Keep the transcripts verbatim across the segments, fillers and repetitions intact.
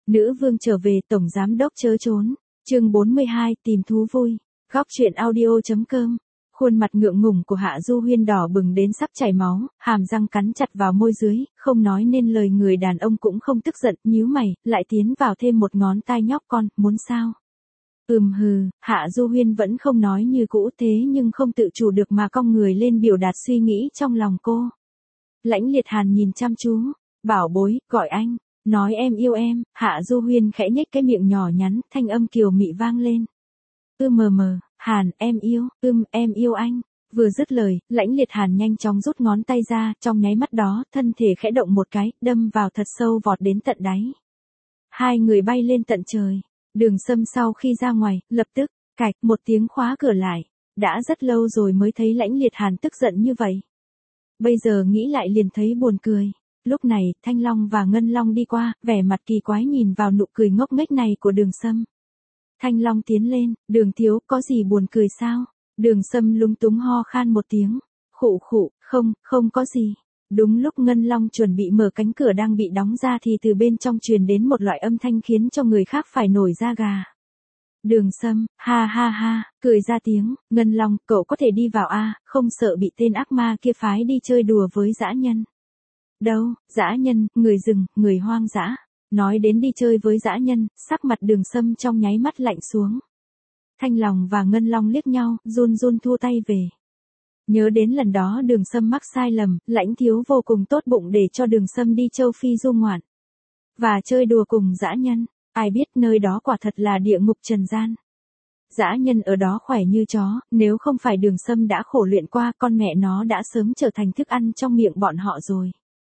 Nữ vương trở về, tổng giám đốc chớ trốn. Chương bốn mươi hai, tìm thú vui. Góc truyện audio chấm com. Khuôn mặt ngượng ngùng của Hạ Du Huyên đỏ bừng đến sắp chảy máu, hàm răng cắn chặt vào môi dưới, không nói nên lời. Người đàn ông cũng không tức giận, nhíu mày, lại tiến vào thêm một ngón tay. Nhóc con, muốn sao? Ừm hừ, Hạ Du Huyên vẫn không nói như cũ, thế nhưng không tự chủ được mà cong người lên biểu đạt suy nghĩ trong lòng cô. Lãnh Liệt Hàn nhìn chăm chú, bảo bối, gọi anh, nói em yêu em. Hạ Du Huyên khẽ nhếch cái miệng nhỏ nhắn, thanh âm kiều mị vang lên. Ư mờ mờ, Hàn, em yêu, ưm, em yêu anh. Vừa dứt lời, Lãnh Liệt Hàn nhanh chóng rút ngón tay ra, trong nháy mắt đó, thân thể khẽ động một cái, đâm vào thật sâu, vọt đến tận đáy. Hai người bay lên tận trời. Đường Sâm sau khi ra ngoài, lập tức, cạch, một tiếng khóa cửa lại. Đã rất lâu rồi mới thấy Lãnh Liệt Hàn tức giận như vậy. Bây giờ nghĩ lại liền thấy buồn cười. Lúc này, Thanh Long và Ngân Long đi qua, vẻ mặt kỳ quái nhìn vào nụ cười ngốc nghếch này của Đường Sâm. Thanh Long tiến lên, Đường thiếu, có gì buồn cười sao? Đường Sâm lúng túng ho khan một tiếng. Khụ khụ, không, không có gì. Đúng lúc Ngân Long chuẩn bị mở cánh cửa đang bị đóng ra thì từ bên trong truyền đến một loại âm thanh khiến cho người khác phải nổi da gà. Đường Sâm, ha ha ha, cười ra tiếng. Ngân Long, cậu có thể đi vào a, không sợ bị tên ác ma kia phái đi chơi đùa với dã nhân. Đâu, dã nhân, người rừng, người hoang dã. Nói đến đi chơi với dã nhân, sắc mặt Đường Sâm trong nháy mắt lạnh xuống. Thanh Long và Ngân Long liếc nhau, run run thua tay về. Nhớ đến lần đó Đường Sâm mắc sai lầm, Lãnh thiếu vô cùng tốt bụng để cho Đường Sâm đi châu Phi du ngoạn. Và chơi đùa cùng dã nhân, ai biết nơi đó quả thật là địa ngục trần gian. Dã nhân ở đó khỏe như chó, nếu không phải Đường Sâm đã khổ luyện qua, con mẹ nó đã sớm trở thành thức ăn trong miệng bọn họ rồi.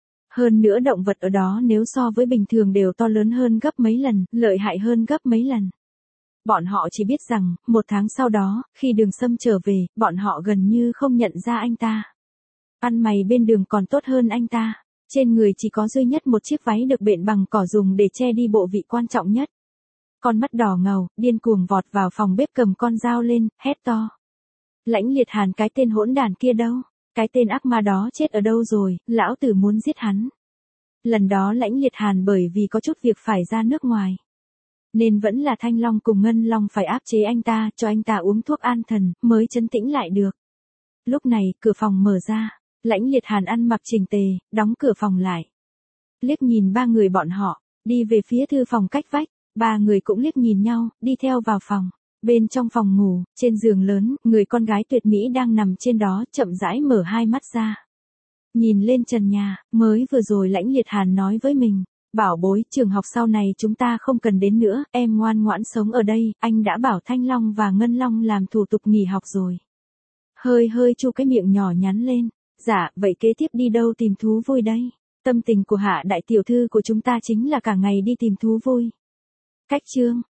Hơn nữa động vật ở đó nếu so với bình thường đều to lớn hơn gấp mấy lần, lợi hại hơn gấp mấy lần. Bọn họ chỉ biết rằng, một tháng sau đó, khi Đường Sâm trở về, bọn họ gần như không nhận ra anh ta. Ăn mày bên đường còn tốt hơn anh ta. Trên người chỉ có duy nhất một chiếc váy được bện bằng cỏ dùng để che đi bộ vị quan trọng nhất. Con mắt đỏ ngầu, điên cuồng vọt vào phòng bếp cầm con dao lên, hét to. Lãnh Liệt Hàn, cái tên hỗn đàn kia đâu? Cái tên ác ma đó chết ở đâu rồi, lão tử muốn giết hắn. Lần đó Lãnh Liệt Hàn bởi vì có chút việc phải ra nước ngoài. Nên vẫn là Thanh Long cùng Ngân Long phải áp chế anh ta, cho anh ta uống thuốc an thần, mới trấn tĩnh lại được. Lúc này, cửa phòng mở ra. Lãnh Liệt Hàn ăn mặc chỉnh tề, đóng cửa phòng lại. Liếc nhìn ba người bọn họ, đi về phía thư phòng cách vách. Ba người cũng liếc nhìn nhau, đi theo vào phòng. Bên trong phòng ngủ, trên giường lớn, người con gái tuyệt mỹ đang nằm trên đó, chậm rãi mở hai mắt ra. Nhìn lên trần nhà, mới vừa rồi Lãnh Liệt Hàn nói với mình. Bảo bối, trường học sau này chúng ta không cần đến nữa, em ngoan ngoãn sống ở đây, anh đã bảo Thanh Long và Ngân Long làm thủ tục nghỉ học rồi. Hơi hơi chu cái miệng nhỏ nhắn lên. Dạ, vậy kế tiếp đi đâu tìm thú vui đây? Tâm tình của Hạ đại tiểu thư của chúng ta chính là cả ngày đi tìm thú vui. Cách chương.